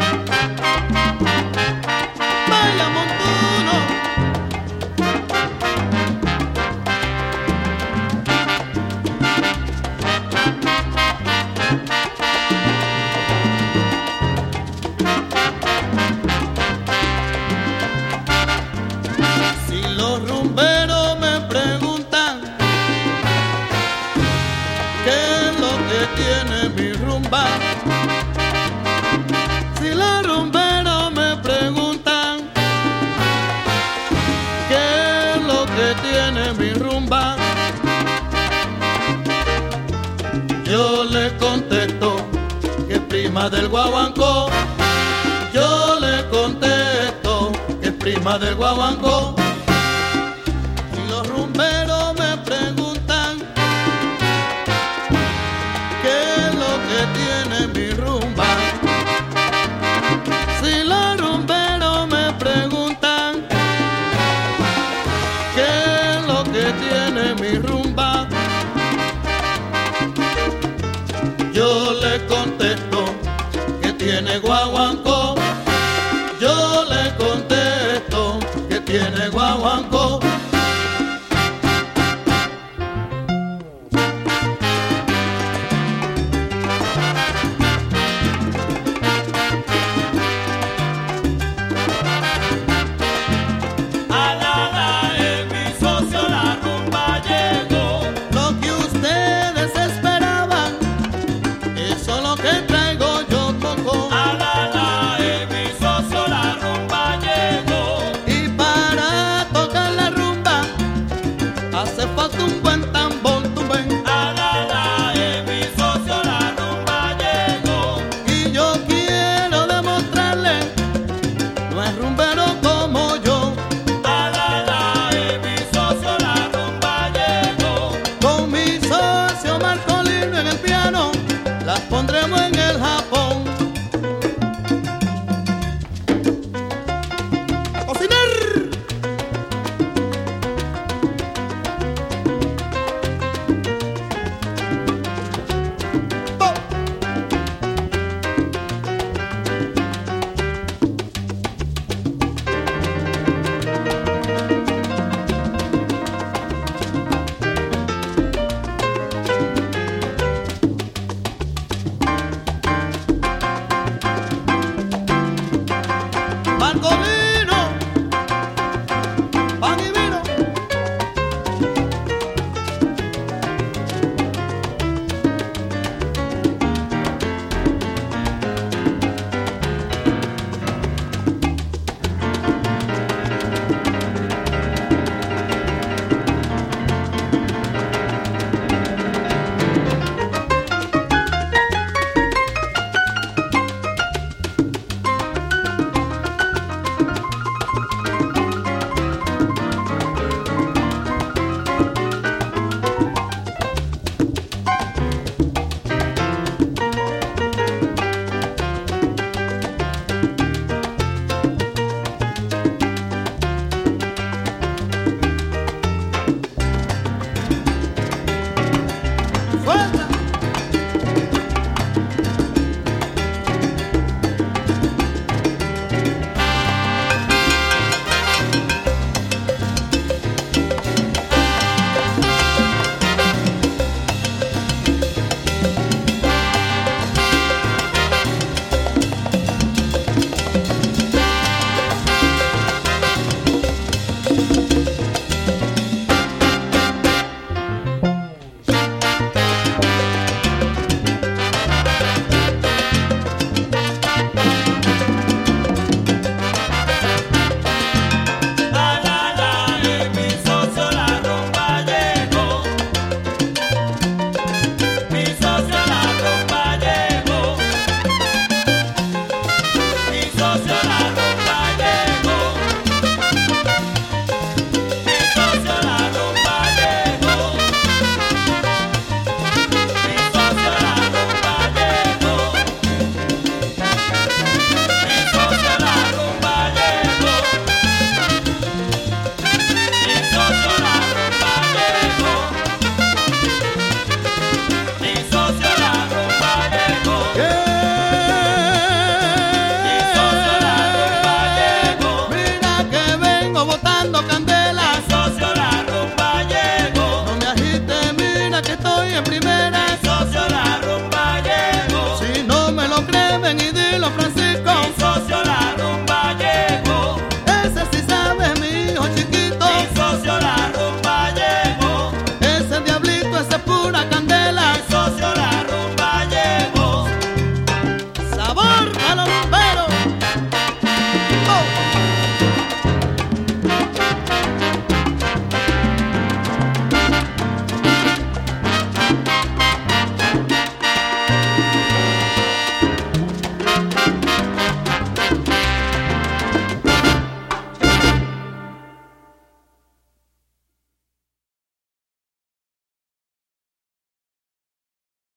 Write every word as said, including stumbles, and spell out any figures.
Vaya montuno. Si los rumberos me preguntan qué es lo que tiene mi rumba, si los rumberos me preguntan qué es lo que tiene mi rumba, yo le contesto que es prima del guaguancó. Yo le contesto que es prima del guaguancó. Si los rumberos me preguntan qué es lo que tiene mi rumba, si los rumberos me preguntan qué es lo que tiene mi rumba, yo le contesto que tiene guaguancó.